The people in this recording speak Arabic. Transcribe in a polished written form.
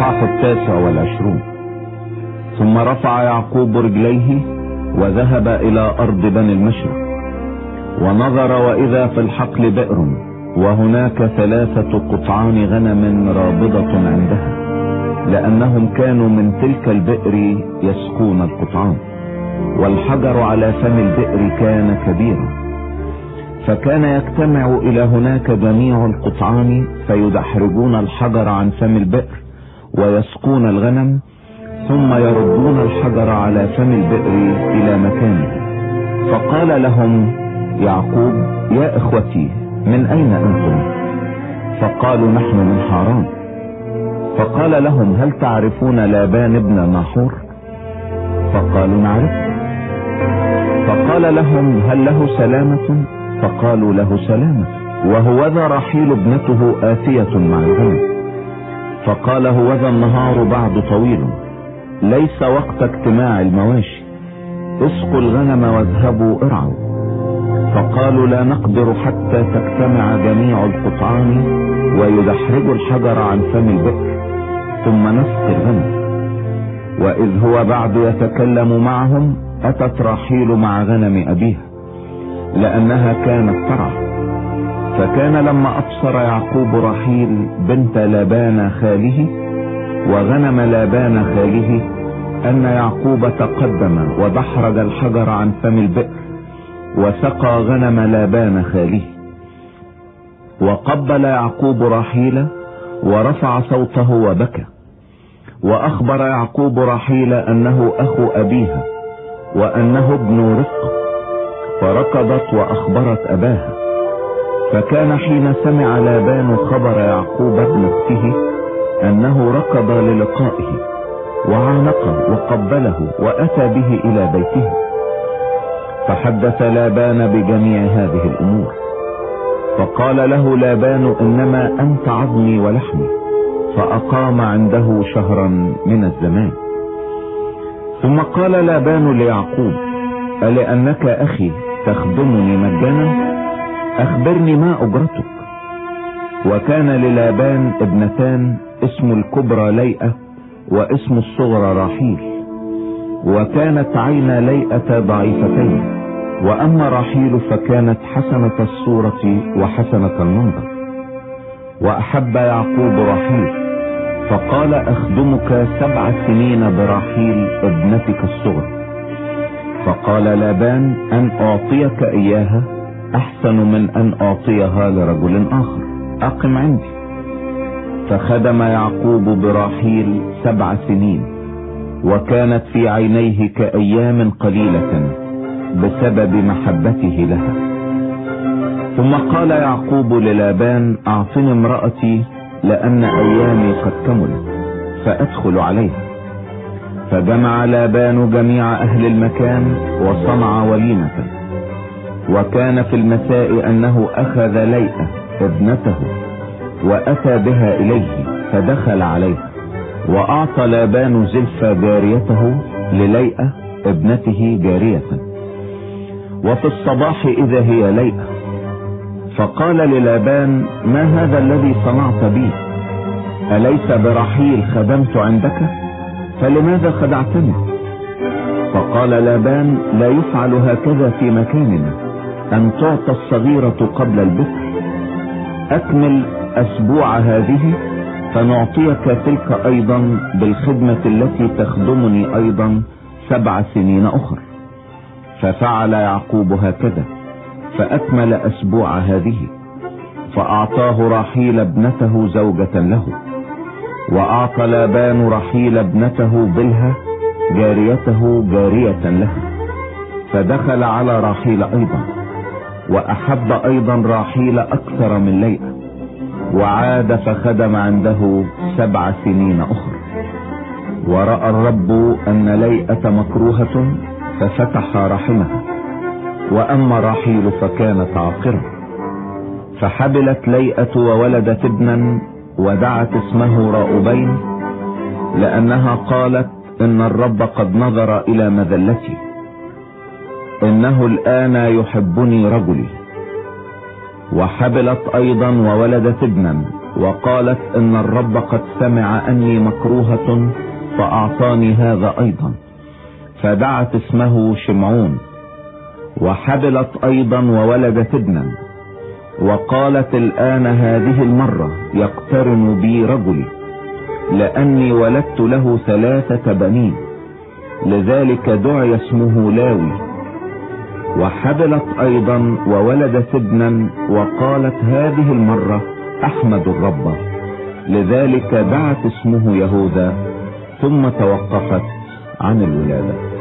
الإصحاح 29. ثم رفع يعقوب رجليه وذهب إلى أرض بني المشرق، ونظر وإذا في الحقل بئر، وهناك 3 قطعان غنم رابضة عندها، لأنهم كانوا من تلك البئر يسقون القطعان، والحجر على فم البئر كان كبيرا، فكان يجتمع إلى هناك جميع القطعان فيدحرجون الحجر عن فم البئر ويسقون الغنم، ثم يردون الحجر على فم البئر إلى مكانه. فقال لهم يعقوب: يا إخوتي، من أين أنتم؟ فقالوا: نحن من حاران. فقال لهم: هل تعرفون لابان ابن ناحور؟ فقالوا: نعرفه. فقال لهم: هل له سلامة؟ فقالوا: له سلامة، وهوذا رحيل ابنته آتية مع الغنم. فقال: هوذا النهار بعد طويل، ليس وقت اجتماع المواشي، اسقوا الغنم واذهبوا ارعوا. فقالوا: لا نقدر حتى تجتمع جميع القطعان ويدحرجوا الحجر عن فم البئر، ثم نسقي الغنم. وإذ هو بعد يتكلم معهم، أتت راحيل مع غنم أبيها، لأنها كانت ترعى. فكان لما أبصر يعقوب راحيل بنت لابان خاله وغنم لابان خاله أن يعقوب تقدم ودحرج الحجر عن فم البئر وسقى غنم لابان خاله. وقبل يعقوب راحيل ورفع صوته وبكى، وأخبر يعقوب راحيل أنه أخو أبيها وأنه ابن رفقة، فركضت وأخبرت أباها. فكان حين سمع لابان خبر يعقوب ابن اخته أنه ركض للقائه وعانقه وقبله وأتى به إلى بيته. فحدث لابان بجميع هذه الأمور. فقال له لابان: إنما أنت عظمي ولحمي. فأقام عنده شهرا من الزمان. ثم قال لابان ليعقوب: ألأنك أخي تخدمني مجانا؟ أخبرني ما أجرتك. وكان للابان ابنتان، اسم الكبرى ليئة واسم الصغرى راحيل، وكانت عينا ليئة ضعيفتين، وأما راحيل فكانت حسنة الصورة وحسنة المنظر. وأحب يعقوب راحيل، فقال: أخدمك 7 سنين براحيل ابنتك الصغرى. فقال لابان: أن أعطيك إياها أحسن من أن أعطيها لرجل آخر، أقم عندي. فخدم يعقوب براحيل 7 سنين، وكانت في عينيه كأيام قليلة بسبب محبته لها. ثم قال يعقوب للابان: أعطني امرأتي، لأن أيامي قد كملت، فأدخل عليها. فجمع لابان جميع أهل المكان وصنع وليمة. وكان في المساء أنه أخذ ليئة ابنته وأتى بها إليه، فدخل عليها، وأعطى لابان زلفى جاريته لليئة ابنته جارية. وفي الصباح إذا هي ليئة. فقال للابان: ما هذا الذي صنعت بي؟ أليس براحيل خدمت عندك؟ فلماذا خدعتني؟ فقال لابان: لا يفعل هكذا في مكاننا، أن تعطى الصغيرة قبل البكر. أكمل أسبوع هذه فنعطيك تلك أيضا بالخدمة التي تخدمني أيضا 7 سنين أخرى. ففعل يعقوب هكذا، فأكمل أسبوع هذه، فأعطاه راحيل ابنته زوجة له. وأعطى لابان راحيل ابنته بلها جاريته جارية له، فدخل على راحيل أيضا، وأحب أيضا راحيل أكثر من ليئة، وعاد فخدم عنده 7 سنين أخرى. ورأى الرب أن ليئة مكروهة ففتح رحمها، وأما راحيل فكانت عاقرة. فحبلت ليئة وولدت ابنا، ودعت اسمه راؤبين، لأنها قالت: إن الرب قد نظر إلى مذلتي، إنه الآن يحبني رجلي. وحبلت أيضا وولدت ابنا، وقالت ان الرب قد سمع اني مكروهة فاعطاني هذا ايضا، فدعت اسمه شمعون. وحبلت ايضا وولدت ابنا، وقالت الان هذه المرة يقترن بي رجلي، لاني ولدت له 3 بنين، لذلك دعي اسمه لاوي. وحبلت ايضا وولدت ابنا، وقالت هذه المرة احمد الرب، لذلك دعت اسمه يهوذا، ثم توقفت عن الولادة.